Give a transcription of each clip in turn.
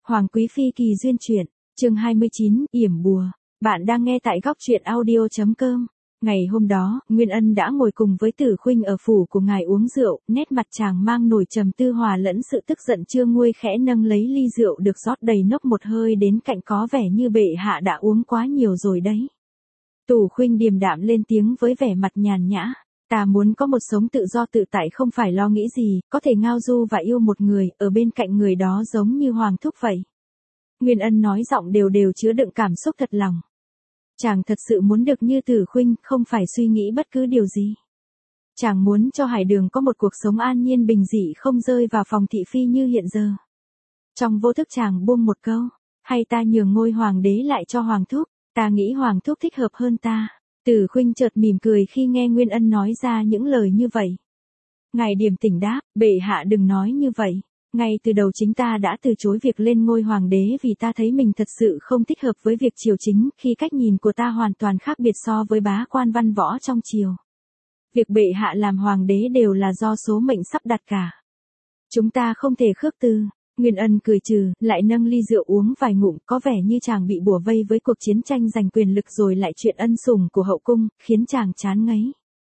Hoàng Quý Phi kỳ duyên truyện, chương 29, yểm bùa. Bạn đang nghe tại góc truyện audio.com. Ngày hôm đó, Nguyên Ân đã ngồi cùng với Tử Khuynh ở phủ của ngài uống rượu, nét mặt chàng mang nổi trầm tư hòa lẫn sự tức giận chưa nguôi, khẽ nâng lấy ly rượu được rót đầy nốc một hơi đến cạnh, có vẻ như bệ hạ đã uống quá nhiều rồi đấy. Tử Khuynh điềm đạm lên tiếng với vẻ mặt nhàn nhã. Ta muốn có một sống tự do tự tại, không phải lo nghĩ gì, có thể ngao du và yêu một người, ở bên cạnh người đó giống như Hoàng thúc vậy. Nguyên Ân nói giọng đều đều chứa đựng cảm xúc thật lòng. Chàng thật sự muốn được như Tử Khuynh, không phải suy nghĩ bất cứ điều gì. Chàng muốn cho Hải Đường có một cuộc sống an nhiên bình dị, không rơi vào phòng thị phi như hiện giờ. Trong vô thức chàng buông một câu, hay ta nhường ngôi hoàng đế lại cho Hoàng thúc, ta nghĩ Hoàng thúc thích hợp hơn ta. Tử Khuynh chợt mỉm cười khi nghe Nguyên Ân nói ra những lời như vậy. Ngài điềm tĩnh đáp, bệ hạ đừng nói như vậy. Ngay từ đầu chính ta đã từ chối việc lên ngôi hoàng đế vì ta thấy mình thật sự không thích hợp với việc triều chính, khi cách nhìn của ta hoàn toàn khác biệt so với bá quan văn võ trong triều. Việc bệ hạ làm hoàng đế đều là do số mệnh sắp đặt cả. Chúng ta không thể khước từ. Nguyên Ân cười trừ, lại nâng ly rượu uống vài ngụm, có vẻ như chàng bị bủa vây với cuộc chiến tranh giành quyền lực rồi lại chuyện ân sủng của hậu cung, khiến chàng chán ngấy.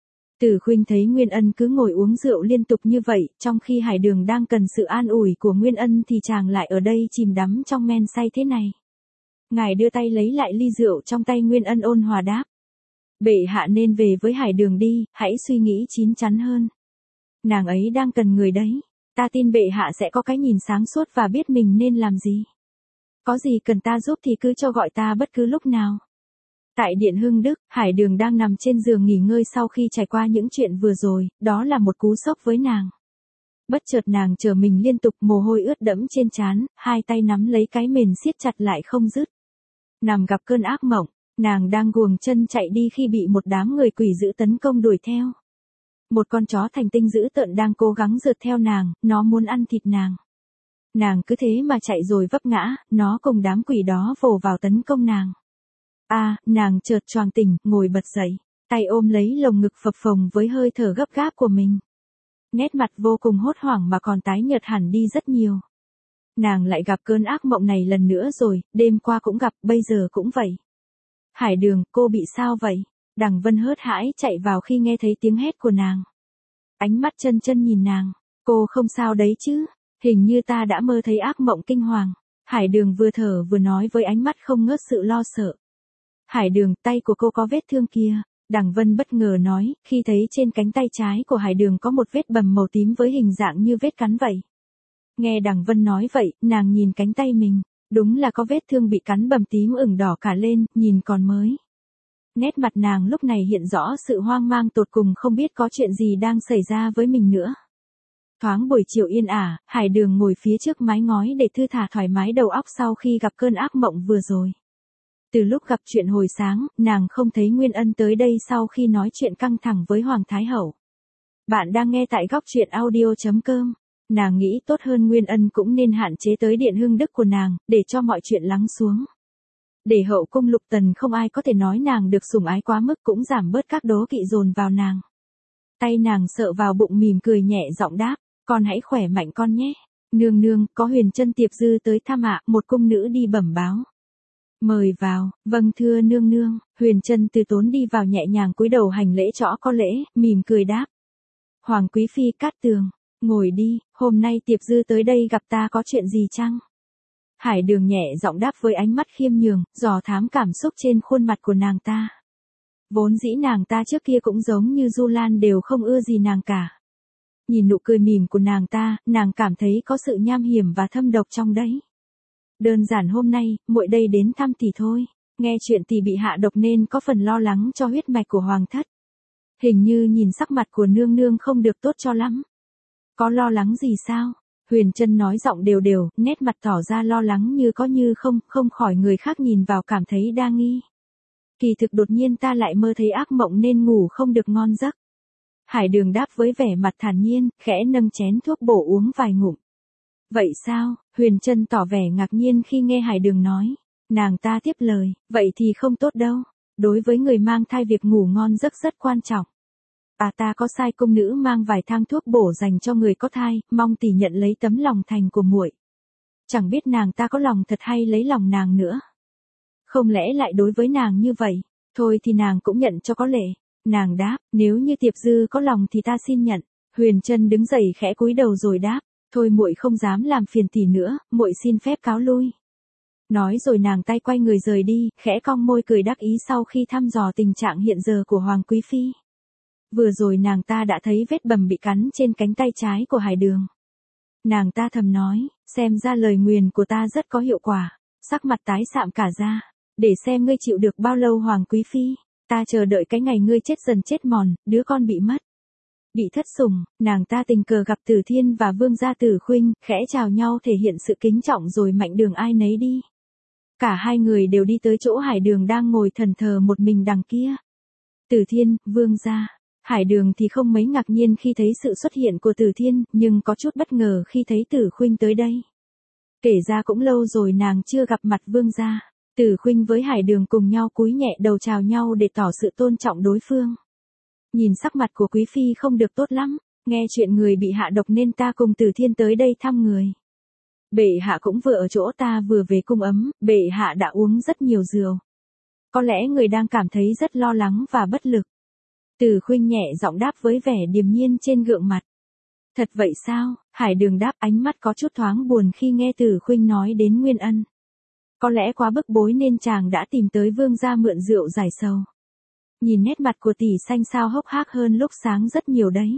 Tử Khuynh thấy Nguyên Ân cứ ngồi uống rượu liên tục như vậy, trong khi Hải Đường đang cần sự an ủi của Nguyên Ân thì chàng lại ở đây chìm đắm trong men say thế này. Ngài đưa tay lấy lại ly rượu trong tay Nguyên Ân, ôn hòa đáp. Bệ hạ nên về với Hải Đường đi, hãy suy nghĩ chín chắn hơn. Nàng ấy đang cần người đấy. Ta tin bệ hạ sẽ có cái nhìn sáng suốt và biết mình nên làm gì. Có gì cần ta giúp thì cứ cho gọi ta bất cứ lúc nào. Tại Điện Hưng Đức, Hải Đường đang nằm trên giường nghỉ ngơi sau khi trải qua những chuyện vừa rồi, đó là một cú sốc với nàng. Bất chợt nàng trở mình liên tục, mồ hôi ướt đẫm trên trán, hai tay nắm lấy cái mền siết chặt lại không dứt. Nằm gặp cơn ác mộng, nàng đang guồng chân chạy đi khi bị một đám người quỷ dữ tấn công đuổi theo. Một con chó thành tinh dữ tợn đang cố gắng rượt theo nàng, nó muốn ăn thịt nàng. Nàng cứ thế mà chạy rồi vấp ngã, nó cùng đám quỷ đó vồ vào tấn công nàng. Nàng chợt choàng tỉnh, ngồi bật dậy, tay ôm lấy lồng ngực phập phồng với hơi thở gấp gáp của mình. Nét mặt vô cùng hốt hoảng mà còn tái nhợt hẳn đi rất nhiều. Nàng lại gặp cơn ác mộng này lần nữa rồi, đêm qua cũng gặp, bây giờ cũng vậy. Hải Đường, cô bị sao vậy? Đằng Vân hớt hãi chạy vào khi nghe thấy tiếng hét của nàng. Ánh mắt chân chân nhìn nàng. Cô không sao đấy chứ? Hình như ta đã mơ thấy ác mộng kinh hoàng. Hải Đường vừa thở vừa nói với ánh mắt không ngớt sự lo sợ. Hải Đường, tay của cô có vết thương kia. Đằng Vân bất ngờ nói, khi thấy trên cánh tay trái của Hải Đường có một vết bầm màu tím với hình dạng như vết cắn vậy. Nghe Đằng Vân nói vậy, nàng nhìn cánh tay mình. Đúng là có vết thương bị cắn bầm tím ửng đỏ cả lên, nhìn còn mới. Nét mặt nàng lúc này hiện rõ sự hoang mang tột cùng, không biết có chuyện gì đang xảy ra với mình nữa. Thoáng buổi chiều yên ả, Hải Đường ngồi phía trước mái ngói để thư thả thoải mái đầu óc sau khi gặp cơn ác mộng vừa rồi. Từ lúc gặp chuyện hồi sáng, nàng không thấy Nguyên Ân tới đây sau khi nói chuyện căng thẳng với Hoàng Thái Hậu. Bạn đang nghe tại góc truyện audio.com. Nàng nghĩ tốt hơn Nguyên Ân cũng nên hạn chế tới Điện Hưng Đức của nàng, để cho mọi chuyện lắng xuống. Để hậu cung Lục Tần không ai có thể nói nàng được sủng ái quá mức, cũng giảm bớt các đố kỵ dồn vào nàng. Tay nàng sợ vào bụng, mỉm cười nhẹ giọng đáp, con hãy khỏe mạnh con nhé. Nương nương, có Huyền Trân Tiệp Dư tới thăm ạ, một cung nữ đi bẩm báo. Mời vào. Vâng thưa nương nương. Huyền Trân từ tốn đi vào nhẹ nhàng cúi đầu hành lễ trõ có lễ, mỉm cười đáp. Hoàng Quý Phi Cát Tường, ngồi đi, hôm nay Tiệp Dư tới đây gặp ta có chuyện gì chăng? Hải Đường nhẹ giọng đáp với ánh mắt khiêm nhường, dò thám cảm xúc trên khuôn mặt của nàng ta. Vốn dĩ nàng ta trước kia cũng giống như Du Lan, đều không ưa gì nàng cả. Nhìn nụ cười mỉm của nàng ta, nàng cảm thấy có sự nham hiểm và thâm độc trong đấy. Đơn giản hôm nay, muội đây đến thăm tỷ thôi. Nghe chuyện tỷ bị hạ độc nên có phần lo lắng cho huyết mạch của hoàng thất. Hình như nhìn sắc mặt của nương nương không được tốt cho lắm. Có lo lắng gì sao? Huyền Trân nói giọng đều đều, nét mặt tỏ ra lo lắng như có như không, không khỏi người khác nhìn vào cảm thấy đa nghi. Kỳ thực đột nhiên ta lại mơ thấy ác mộng nên ngủ không được ngon giấc. Hải Đường đáp với vẻ mặt thản nhiên, khẽ nâng chén thuốc bổ uống vài ngụm. Vậy sao? Huyền Trân tỏ vẻ ngạc nhiên khi nghe Hải Đường nói. Nàng ta tiếp lời, vậy thì không tốt đâu. Đối với người mang thai việc ngủ ngon giấc rất quan trọng. Ta có sai cung nữ mang vài thang thuốc bổ dành cho người có thai, mong tỷ nhận lấy tấm lòng thành của muội. chẳng biết nàng ta có lòng thật hay lấy lòng nàng nữa. Không lẽ lại đối với nàng như vậy, thôi thì nàng cũng nhận cho có lệ. Nàng đáp, nếu như Tiệp Dư có lòng thì ta xin nhận. Huyền Trân đứng dậy khẽ cúi đầu rồi đáp, thôi muội không dám làm phiền tỷ nữa, muội xin phép cáo lui. Nói rồi nàng tay quay người rời đi, khẽ cong môi cười đắc ý sau khi thăm dò tình trạng hiện giờ của Hoàng Quý Phi. Vừa rồi nàng ta đã thấy vết bầm bị cắn trên cánh tay trái của Hải Đường. Nàng ta thầm nói, xem ra lời nguyền của ta rất có hiệu quả, sắc mặt tái sạm cả ra, để xem ngươi chịu được bao lâu Hoàng Quý Phi, ta chờ đợi cái ngày ngươi chết dần chết mòn, đứa con bị mất. Bị thất sủng, nàng ta tình cờ gặp Tử Thiên và Vương gia Tử Khuynh, khẽ chào nhau thể hiện sự kính trọng rồi mạnh đường ai nấy đi. Cả hai người đều đi tới chỗ Hải Đường đang ngồi thần thờ một mình đằng kia. Tử Thiên, Vương gia. Hải Đường thì không mấy ngạc nhiên khi thấy sự xuất hiện của Tử Thiên, nhưng có chút bất ngờ khi thấy Tử Khuynh tới đây. Kể ra cũng lâu rồi nàng chưa gặp mặt Vương gia. Tử Khuynh với Hải Đường cùng nhau cúi nhẹ đầu chào nhau để tỏ sự tôn trọng đối phương. Nhìn sắc mặt của Quý Phi không được tốt lắm, nghe chuyện người bị hạ độc nên ta cùng Tử Thiên tới đây thăm người. Bệ hạ cũng vừa ở chỗ ta vừa về cung ấm, bệ hạ đã uống rất nhiều rượu. Có lẽ người đang cảm thấy rất lo lắng và bất lực. Tử Khuynh nhẹ giọng đáp với vẻ điềm nhiên trên gương mặt. Thật vậy sao? Hải Đường đáp, ánh mắt có chút thoáng buồn khi nghe Tử Khuynh nói đến Nguyên Ân. Có lẽ quá bức bối nên chàng đã tìm tới Vương gia mượn rượu giải sầu. Nhìn nét mặt của tỷ xanh xao hốc hác hơn lúc sáng rất nhiều đấy.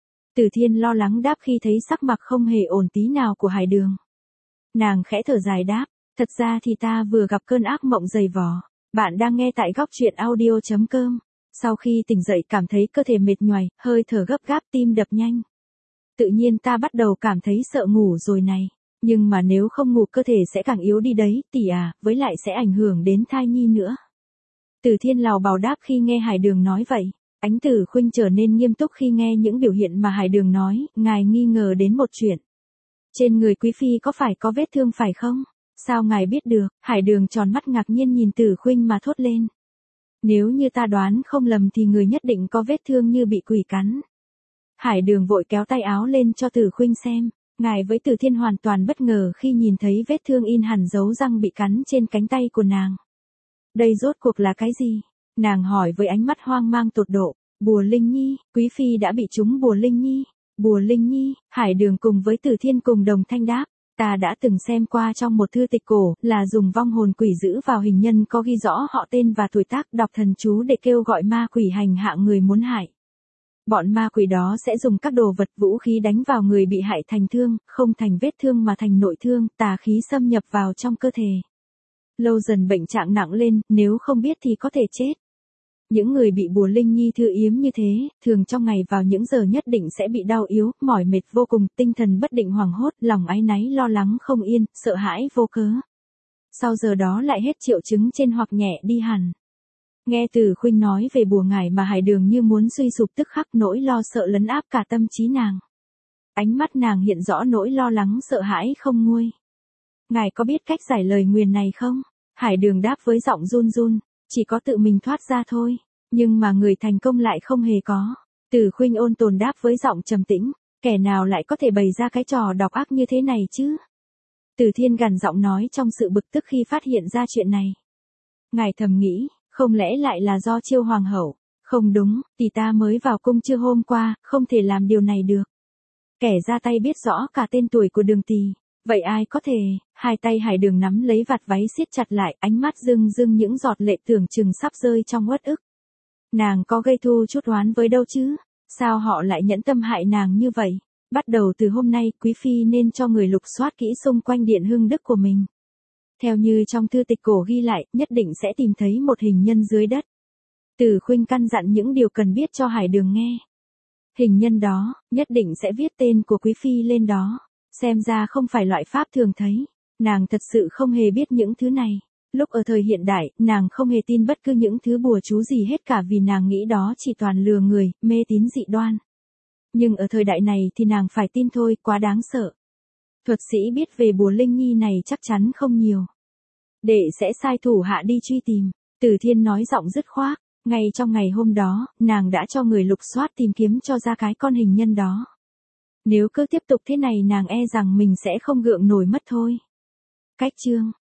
Tử Thiên lo lắng đáp khi thấy sắc mặt không hề ổn tí nào của Hải Đường. Nàng khẽ thở dài đáp, thật ra thì ta vừa gặp cơn ác mộng dày vò. Bạn đang nghe tại góc truyện audio.com. Sau khi tỉnh dậy cảm thấy cơ thể mệt nhoài, hơi thở gấp gáp, tim đập nhanh. Tự nhiên ta bắt đầu cảm thấy sợ ngủ rồi này. Nhưng mà nếu không ngủ cơ thể sẽ càng yếu đi đấy, tỷ à, với lại sẽ ảnh hưởng đến thai nhi nữa. Tử Thiên lào bào đáp khi nghe Hải Đường nói vậy. Ánh Tử Khuynh trở nên nghiêm túc khi nghe những biểu hiện mà Hải Đường nói, ngài nghi ngờ đến một chuyện. Trên người Quý Phi có phải có vết thương phải không? Sao ngài biết được? Hải Đường tròn mắt ngạc nhiên nhìn Tử Khuynh mà thốt lên. Nếu như ta đoán không lầm thì người nhất định có vết thương như bị quỷ cắn. Hải Đường vội kéo tay áo lên cho Tử Khuynh xem. Ngài với Tử Thiên hoàn toàn bất ngờ khi nhìn thấy vết thương in hẳn dấu răng bị cắn trên cánh tay của nàng. Đây rốt cuộc là cái gì? Nàng hỏi với ánh mắt hoang mang tột độ. Bùa Linh Nhi, Quý Phi đã bị trúng bùa Linh Nhi. Bùa Linh Nhi, Hải Đường cùng với Tử Thiên cùng đồng thanh đáp. Ta đã từng xem qua trong một thư tịch cổ, là dùng vong hồn quỷ giữ vào hình nhân có ghi rõ họ tên và tuổi tác, đọc thần chú để kêu gọi ma quỷ hành hạ người muốn hại. Bọn ma quỷ đó sẽ dùng các đồ vật vũ khí đánh vào người bị hại thành thương, không thành vết thương mà thành nội thương, tà khí xâm nhập vào trong cơ thể. Lâu dần bệnh trạng nặng lên, nếu không biết thì có thể chết. Những người bị bùa Linh Nhi thư yếm như thế, thường trong ngày vào những giờ nhất định sẽ bị đau yếu, mỏi mệt vô cùng, tinh thần bất định hoảng hốt, lòng áy náy lo lắng không yên, sợ hãi vô cớ. Sau giờ đó lại hết triệu chứng trên hoặc nhẹ đi hẳn. Nghe Tử Khuynh nói về bùa ngải mà Hải Đường như muốn suy sụp tức khắc, nỗi lo sợ lấn áp cả tâm trí nàng. Ánh mắt nàng hiện rõ nỗi lo lắng sợ hãi không nguôi. Ngài có biết cách giải lời nguyền này không? Hải Đường đáp với giọng run run, chỉ có tự mình thoát ra thôi, nhưng mà người thành công lại không hề có. Tử Khuynh ôn tồn đáp với giọng trầm tĩnh, kẻ nào lại có thể bày ra cái trò độc ác như thế này chứ? Tử Thiên gằn giọng nói trong sự bực tức khi phát hiện ra chuyện này. Ngài thầm nghĩ, không lẽ lại là do Chiêu hoàng hậu? Không đúng, tỷ ta mới vào cung chưa hôm qua, không thể làm điều này được. Kẻ ra tay biết rõ cả tên tuổi của Đường tỷ, vậy ai có thể? Hai tay Hải Đường nắm lấy vạt váy siết chặt lại, ánh mắt rưng rưng những giọt lệ tưởng chừng sắp rơi trong uất ức. Nàng có gây thù chút oán với đâu chứ? Sao họ lại nhẫn tâm hại nàng như vậy? Bắt đầu từ hôm nay, Quý Phi nên cho người lục soát kỹ xung quanh điện hưng đức của mình. Theo như trong thư tịch cổ ghi lại, nhất định sẽ tìm thấy một hình nhân dưới đất. Tử Khuynh căn dặn những điều cần biết cho Hải Đường nghe. Hình nhân đó, nhất định sẽ viết tên của Quý Phi lên đó. Xem ra không phải loại pháp thường thấy. Nàng thật sự không hề biết những thứ này. Lúc ở thời hiện đại, nàng không hề tin bất cứ những thứ bùa chú gì hết cả vì nàng nghĩ đó chỉ toàn lừa người, mê tín dị đoan. Nhưng ở thời đại này thì nàng phải tin thôi, quá đáng sợ. Thuật sĩ biết về bùa Linh Nhi này chắc chắn không nhiều. Đệ sẽ sai thủ hạ đi truy tìm. Tử Thiên nói giọng dứt khoát. Ngay trong ngày hôm đó, nàng đã cho người lục soát tìm kiếm cho ra cái con hình nhân đó. Nếu cứ tiếp tục thế này nàng e rằng mình sẽ không gượng nổi mất thôi. Cách chương